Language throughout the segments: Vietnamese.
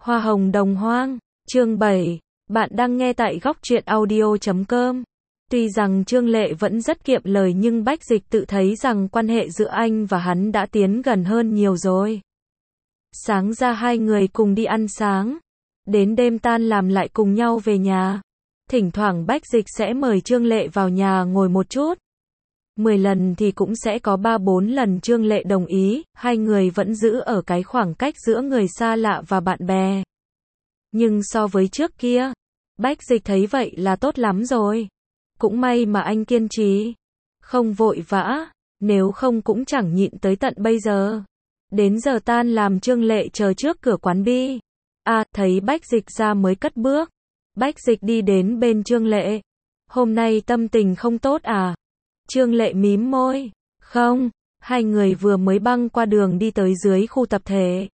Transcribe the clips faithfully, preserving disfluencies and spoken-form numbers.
Hoa hồng đồng hoang, chương bảy, bạn đang nghe tại góc truyện audio chấm com. Tuy rằng Trương Lệ vẫn rất kiệm lời nhưng Bách Dịch tự thấy rằng quan hệ giữa anh và hắn đã tiến gần hơn nhiều rồi. Sáng ra hai người cùng đi ăn sáng, đến đêm tan làm lại cùng nhau về nhà. Thỉnh thoảng Bách Dịch sẽ mời Trương Lệ vào nhà ngồi một chút. Mười lần thì cũng sẽ có ba bốn lần Trương Lệ đồng ý, hai người vẫn giữ ở cái khoảng cách giữa người xa lạ và bạn bè. Nhưng so với trước kia, Bách Dịch thấy vậy là tốt lắm rồi. Cũng may mà anh kiên trì, không vội vã, nếu không cũng chẳng nhịn tới tận bây giờ. Đến giờ tan làm Trương Lệ chờ trước cửa quán bi. À, thấy Bách Dịch ra mới cất bước. Bách Dịch đi đến bên Trương Lệ. Hôm nay tâm tình không tốt à? Trương Lệ mím môi. Không, hai người vừa mới băng qua đường đi tới dưới khu tập thể.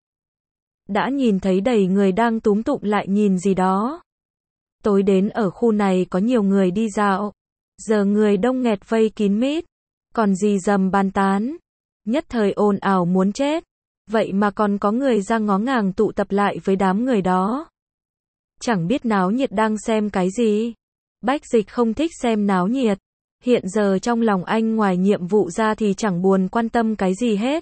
Đã nhìn thấy đầy người đang túm tụm lại nhìn gì đó. Tối đến ở khu này có nhiều người đi dạo. Giờ người đông nghẹt vây kín mít. Còn gì dầm bàn tán. Nhất thời ồn ào muốn chết. Vậy mà còn có người ra ngó ngàng tụ tập lại với đám người đó. Chẳng biết náo nhiệt đang xem cái gì. Bách Dịch không thích xem náo nhiệt. Hiện giờ trong lòng anh ngoài nhiệm vụ ra thì chẳng buồn quan tâm cái gì hết.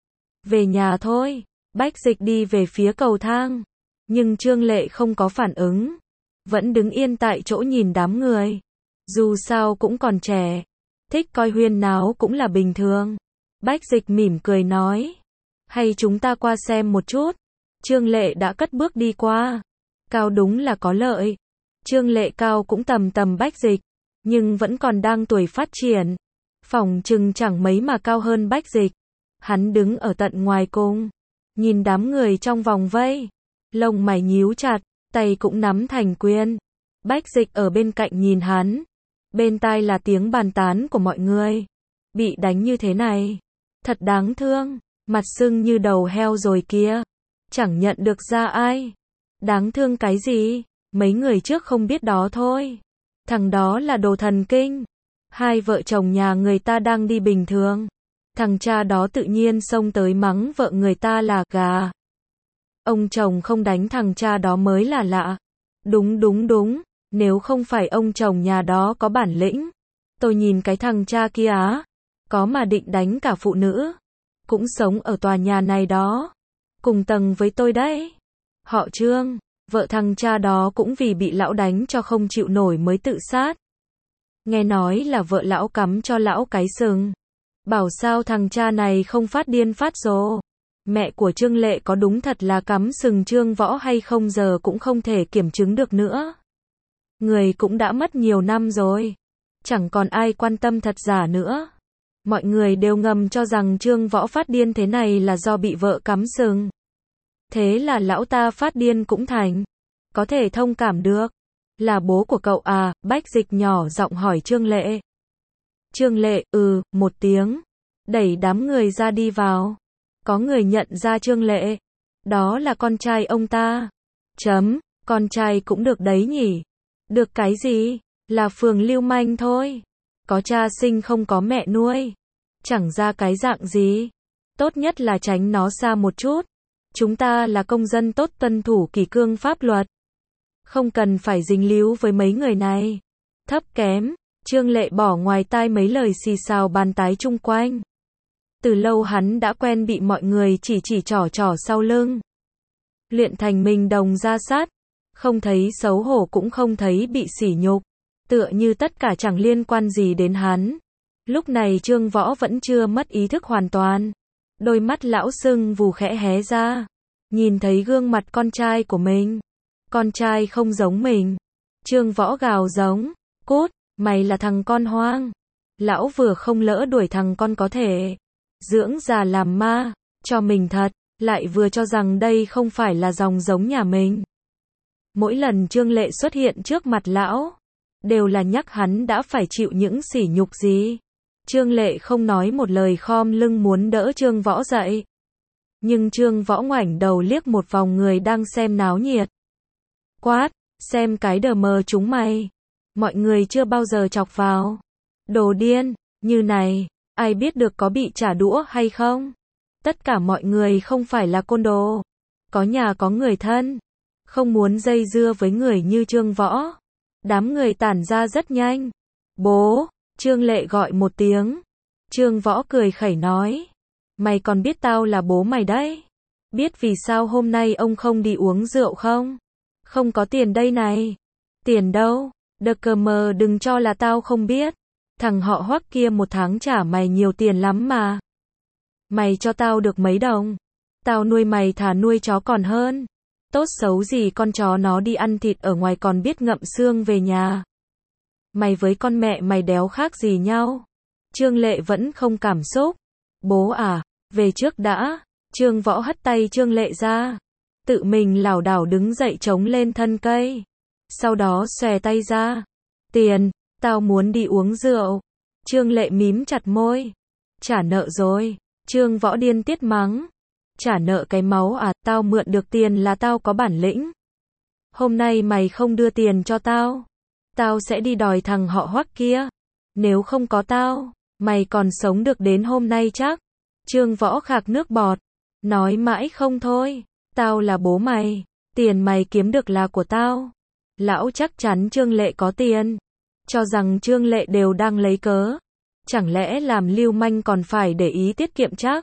Về nhà thôi. Bách Dịch đi về phía cầu thang. Nhưng Trương Lệ không có phản ứng. Vẫn đứng yên tại chỗ nhìn đám người. Dù sao cũng còn trẻ. Thích coi huyên náo cũng là bình thường. Bách Dịch mỉm cười nói. Hay chúng ta qua xem một chút. Trương Lệ đã cất bước đi qua. Cao đúng là có lợi. Trương Lệ cao cũng tầm tầm Bách Dịch. Nhưng vẫn còn đang tuổi phát triển. Phỏng chừng chẳng mấy mà cao hơn Bách Dịch. Hắn đứng ở tận ngoài cùng. Nhìn đám người trong vòng vây. Lông mày nhíu chặt. Tay cũng nắm thành quyền. Bách Dịch ở bên cạnh nhìn hắn. Bên tai là tiếng bàn tán của mọi người. Bị đánh như thế này. Thật đáng thương. Mặt sưng như đầu heo rồi kia. Chẳng nhận được ra ai. Đáng thương cái gì. Mấy người trước không biết đó thôi. Thằng đó là đồ thần kinh. Hai vợ chồng nhà người ta đang đi bình thường. Thằng cha đó tự nhiên xông tới mắng vợ người ta là gà. Ông chồng không đánh thằng cha đó mới là lạ. Đúng đúng đúng. Nếu không phải ông chồng nhà đó có bản lĩnh. Tôi nhìn cái thằng cha kia á. Có mà định đánh cả phụ nữ. Cũng sống ở tòa nhà này đó. Cùng tầng với tôi đấy. Họ Trương. Vợ thằng cha đó cũng vì bị lão đánh cho không chịu nổi mới tự sát. Nghe nói là vợ lão cắm cho lão cái sừng. Bảo sao thằng cha này không phát điên phát rồ. Mẹ của Trương Lệ có đúng thật là cắm sừng Trương Võ hay không giờ cũng không thể kiểm chứng được nữa. Người cũng đã mất nhiều năm rồi. Chẳng còn ai quan tâm thật giả nữa. Mọi người đều ngầm cho rằng Trương Võ phát điên thế này là do bị vợ cắm sừng. Thế là lão ta phát điên cũng thành. Có thể thông cảm được. Là bố của cậu à? Bách Dịch nhỏ giọng hỏi Trương Lệ. Trương Lệ, ừ, một tiếng. Đẩy đám người ra đi vào. Có người nhận ra Trương Lệ. Đó là con trai ông ta. Chấm, con trai cũng được đấy nhỉ. Được cái gì? Là phường lưu manh thôi. Có cha sinh không có mẹ nuôi. Chẳng ra cái dạng gì. Tốt nhất là tránh nó xa một chút. Chúng ta là công dân tốt tuân thủ kỷ cương pháp luật. Không cần phải dính líu với mấy người này. Thấp kém. Trương Lệ bỏ ngoài tai mấy lời xì xào bàn tái chung quanh. Từ lâu hắn đã quen bị mọi người chỉ chỉ trỏ trỏ sau lưng. Luyện thành mình đồng ra sát. Không thấy xấu hổ cũng không thấy bị sỉ nhục. Tựa như tất cả chẳng liên quan gì đến hắn. Lúc này Trương Võ vẫn chưa mất ý thức hoàn toàn. Đôi mắt lão sưng vù khẽ hé ra. Nhìn thấy gương mặt con trai của mình. Con trai không giống mình. Trương Võ gào giống. Cút, mày là thằng con hoang. Lão vừa không lỡ đuổi thằng con có thể. Dưỡng già làm ma. Cho mình thật. Lại vừa cho rằng đây không phải là dòng giống nhà mình. Mỗi lần Trương Lệ xuất hiện trước mặt lão. Đều là nhắc hắn đã phải chịu những sỉ nhục gì. Trương Lệ không nói một lời khom lưng muốn đỡ Trương Võ dậy. Nhưng Trương Võ ngoảnh đầu liếc một vòng người đang xem náo nhiệt. Quát, xem cái đờ mờ chúng mày. Mọi người chưa bao giờ chọc vào. Đồ điên, như này, ai biết được có bị trả đũa hay không? Tất cả mọi người không phải là côn đồ. Có nhà có người thân. không muốn dây dưa với người như Trương Võ. Đám người tản ra rất nhanh. Bố, Trương Lệ gọi một tiếng. Trương Võ cười khẩy nói. Mày còn biết tao là bố mày đấy. Biết vì sao hôm nay ông không đi uống rượu không? Không có tiền đây này. Tiền đâu? Đờ cờ mờ đừng cho là tao không biết. Thằng họ Hoắc kia một tháng trả mày nhiều tiền lắm mà. Mày cho tao được mấy đồng? Tao nuôi mày thà nuôi chó còn hơn. Tốt xấu gì con chó nó đi ăn thịt ở ngoài còn biết ngậm xương về nhà. Mày với con mẹ mày đéo khác gì nhau. Trương Lệ vẫn không cảm xúc. Bố à, về trước đã. Trương Võ hất tay Trương Lệ ra. Tự mình lảo đảo đứng dậy chống lên thân cây. Sau đó xòe tay ra. Tiền, tao muốn đi uống rượu. Trương Lệ mím chặt môi. Trả nợ rồi. Trương Võ điên tiết mắng. Trả nợ cái máu à, tao mượn được tiền là tao có bản lĩnh. Hôm nay mày không đưa tiền cho tao. Tao sẽ đi đòi thằng họ Hoắc kia. Nếu không có tao, mày còn sống được đến hôm nay chắc. Trương Võ khạc nước bọt. Nói mãi không thôi. Tao là bố mày. Tiền mày kiếm được là của tao. Lão chắc chắn Trương Lệ có tiền. Cho rằng Trương Lệ đều đang lấy cớ. Chẳng lẽ làm lưu manh còn phải để ý tiết kiệm chắc.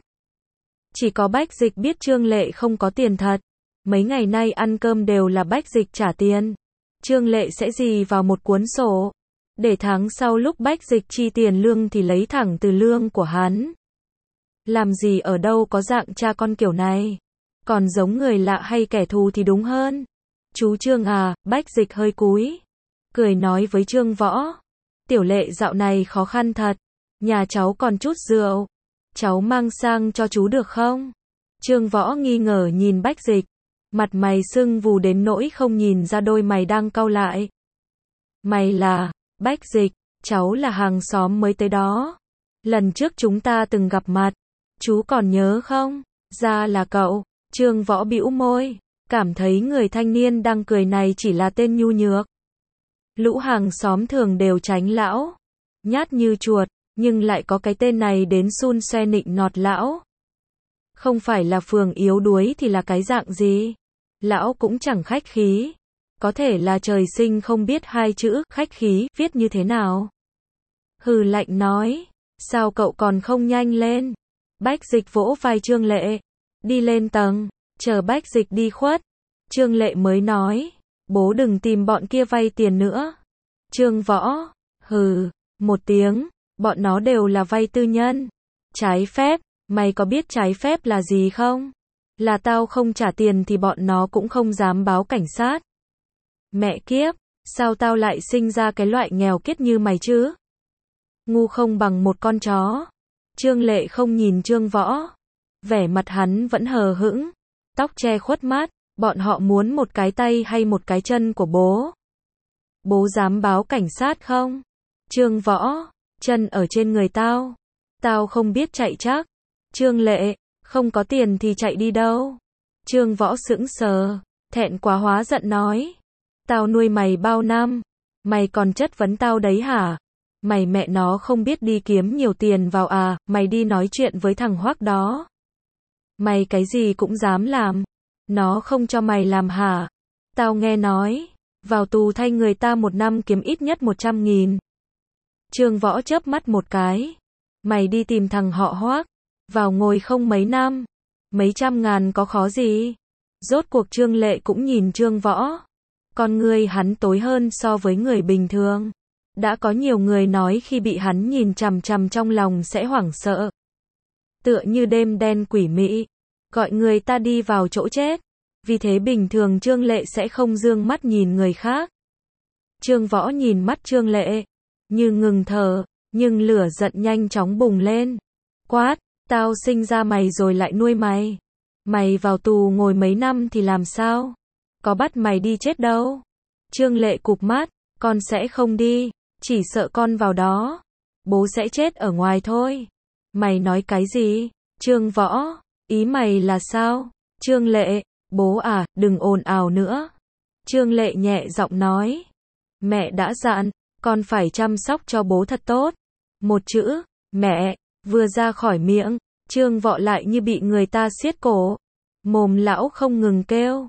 Chỉ có Bách Dịch biết Trương Lệ không có tiền thật. Mấy ngày nay ăn cơm đều là Bách Dịch trả tiền. Trương Lệ sẽ gì vào một cuốn sổ. Để tháng sau lúc Bách Dịch chi tiền lương thì lấy thẳng từ lương của hắn. Làm gì ở đâu có dạng cha con kiểu này. Còn giống người lạ hay kẻ thù thì đúng hơn. Chú Trương à, Bách Dịch hơi cúi. Cười nói với Trương Võ. Tiểu Lệ dạo này khó khăn thật. Nhà cháu còn chút rượu. Cháu mang sang cho chú được không? Trương Võ nghi ngờ nhìn Bách Dịch. Mặt mày sưng vù đến nỗi không nhìn ra đôi mày đang cau lại. Mày là, Bách Dịch, cháu là hàng xóm mới tới đó. Lần trước chúng ta từng gặp mặt. Chú còn nhớ không? Ra là cậu. Trương Võ bĩu môi. Cảm thấy người thanh niên đang cười này chỉ là tên nhu nhược. Lũ hàng xóm thường đều tránh lão. Nhát như chuột. Nhưng lại có cái tên này đến xun xoe nịnh nọt lão. Không phải là phường yếu đuối thì là cái dạng gì. Lão cũng chẳng khách khí. Có thể là trời sinh không biết hai chữ khách khí viết như thế nào. Hừ lạnh nói. Sao cậu còn không nhanh lên? Bách Dịch vỗ vai Trương Lệ. Đi lên tầng. Chờ Bách Dịch đi khuất. Trương Lệ mới nói. Bố đừng tìm bọn kia vay tiền nữa. Trương Võ. Hừ. Một tiếng. Bọn nó đều là vay tư nhân. Trái phép. Mày có biết trái phép là gì không? Là tao không trả tiền thì bọn nó cũng không dám báo cảnh sát. Mẹ kiếp. Sao tao lại sinh ra cái loại nghèo kiết như mày chứ? Ngu không bằng một con chó. Trương Lệ không nhìn Trương Võ. Vẻ mặt hắn vẫn hờ hững. Tóc che khuất mắt. Bọn họ muốn một cái tay hay một cái chân của bố? Bố dám báo cảnh sát không? Trương Võ. Chân ở trên người tao. Tao không biết chạy chắc. Trương Lệ. Không có tiền thì chạy đi đâu? Trương Võ sững sờ. Thẹn quá hóa giận nói. Tao nuôi mày bao năm. Mày còn chất vấn tao đấy hả? Mày mẹ nó không biết đi kiếm nhiều tiền vào à? Mày đi nói chuyện với thằng Hoắc đó. Mày cái gì cũng dám làm. Nó không cho mày làm hả? Tao nghe nói. Vào tù thay người ta một năm kiếm ít nhất một trăm nghìn. Trương Võ chớp mắt một cái. Mày đi tìm thằng họ Hoắc. Vào ngồi không mấy năm. Mấy trăm ngàn có khó gì. Rốt cuộc Trương Lệ cũng nhìn Trương Võ. Con người hắn tối hơn so với người bình thường. Đã có nhiều người nói khi bị hắn nhìn chằm chằm trong lòng sẽ hoảng sợ. Tựa như đêm đen quỷ mị. Gọi người ta đi vào chỗ chết. Vì thế bình thường Trương Lệ sẽ không dương mắt nhìn người khác. Trương Võ nhìn mắt Trương Lệ. Như ngừng thở. Nhưng lửa giận nhanh chóng bùng lên. Quát. Tao sinh ra mày rồi lại nuôi mày. Mày vào tù ngồi mấy năm thì làm sao? Có bắt mày đi chết đâu. Trương Lệ cụp mắt. Con sẽ không đi. Chỉ sợ con vào đó. Bố sẽ chết ở ngoài thôi. Mày nói cái gì? Trương Võ. Ý mày là sao? Trương Lệ. Bố à, đừng ồn ào nữa. Trương Lệ nhẹ giọng nói. Mẹ đã dặn. Con phải chăm sóc cho bố thật tốt. Một chữ. Mẹ. Vừa ra khỏi miệng. Trương Võ lại như bị người ta siết cổ. Mồm lão không ngừng kêu.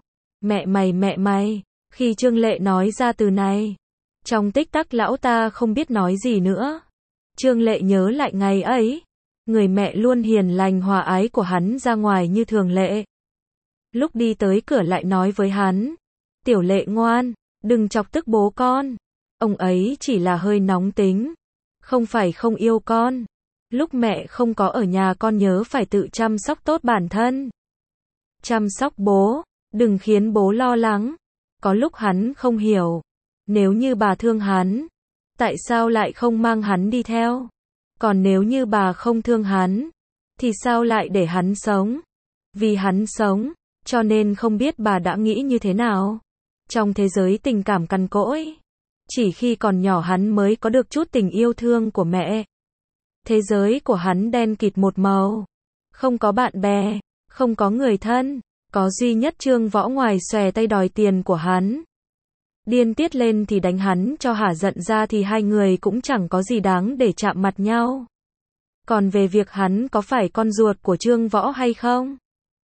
Mẹ mày mẹ mày, khi Trương Lệ nói ra từ này, trong tích tắc lão ta không biết nói gì nữa. Trương Lệ nhớ lại ngày ấy, người mẹ luôn hiền lành hòa ái của hắn ra ngoài như thường lệ. Lúc đi tới cửa lại nói với hắn, Tiểu Lệ ngoan, đừng chọc tức bố con. Ông ấy chỉ là hơi nóng tính, không phải không yêu con. Lúc mẹ không có ở nhà con nhớ phải tự chăm sóc tốt bản thân. Chăm sóc bố, đừng khiến bố lo lắng. Có lúc hắn không hiểu, nếu như bà thương hắn, tại sao lại không mang hắn đi theo? Còn nếu như bà không thương hắn, thì sao lại để hắn sống? Vì hắn sống, cho nên không biết bà đã nghĩ như thế nào. Trong thế giới tình cảm cằn cỗi, chỉ khi còn nhỏ hắn mới có được chút tình yêu thương của mẹ. Thế giới của hắn đen kịt một màu, không có bạn bè, không có người thân, có duy nhất Trương Võ ngoài xòe tay đòi tiền của hắn. Điên tiết lên thì đánh hắn cho hả giận ra thì hai người cũng chẳng có gì đáng để chạm mặt nhau. Còn về việc hắn có phải con ruột của Trương Võ hay không,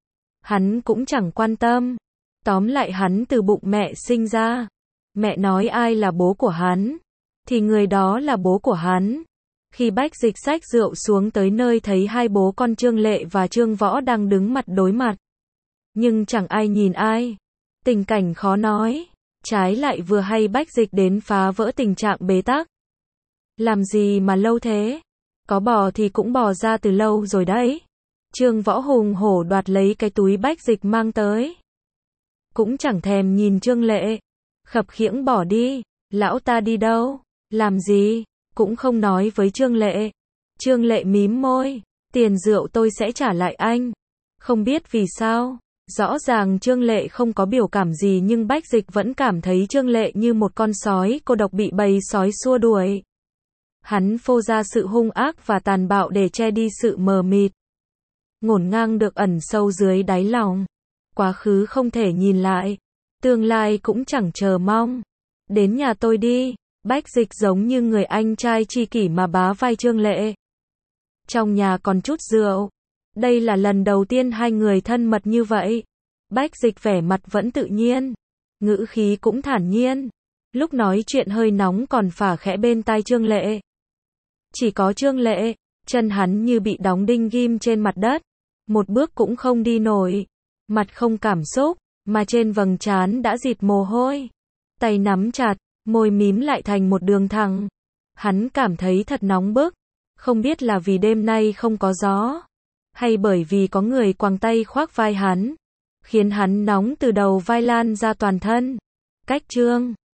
hắn cũng chẳng quan tâm. Tóm lại hắn từ bụng mẹ sinh ra. Mẹ nói ai là bố của hắn, thì người đó là bố của hắn. Khi Bách Dịch xách rượu xuống tới nơi thấy hai bố con Trương Lệ và Trương Võ đang đứng mặt đối mặt, nhưng chẳng ai nhìn ai. Tình cảnh khó nói. Trái lại vừa hay Bách Dịch đến phá vỡ tình trạng bế tắc. Làm gì mà lâu thế? Có bò thì cũng bò ra từ lâu rồi đấy. Trương Võ hùng hổ đoạt lấy cái túi Bách Dịch mang tới. Cũng chẳng thèm nhìn Trương Lệ. Khập khiễng bỏ đi. Lão ta đi đâu? Làm gì? Cũng không nói với Trương Lệ. Trương Lệ mím môi. Tiền rượu tôi sẽ trả lại anh. Không biết vì sao. Rõ ràng Trương Lệ không có biểu cảm gì nhưng Bách Dịch vẫn cảm thấy Trương Lệ như một con sói cô độc bị bầy sói xua đuổi. Hắn phô ra sự hung ác và tàn bạo để che đi sự mờ mịt, ngổn ngang được ẩn sâu dưới đáy lòng. Quá khứ không thể nhìn lại, tương lai cũng chẳng chờ mong. Đến nhà tôi đi. Bách Dịch giống như người anh trai tri kỷ mà bá vai Trương Lệ. Trong nhà còn chút rượu. Đây là lần đầu tiên hai người thân mật như vậy. Bách Dịch vẻ mặt vẫn tự nhiên, ngữ khí cũng thản nhiên. Lúc nói chuyện hơi nóng còn phả khẽ bên tai Trương Lệ. Chỉ có Trương Lệ, chân hắn như bị đóng đinh ghim trên mặt đất, một bước cũng không đi nổi. Mặt không cảm xúc, mà trên vầng trán đã dịt mồ hôi. Tay nắm chặt, môi mím lại thành một đường thẳng. Hắn cảm thấy thật nóng bức, không biết là vì đêm nay không có gió, hay bởi vì có người quàng tay khoác vai hắn, khiến hắn nóng từ đầu vai lan ra toàn thân. Cách Trương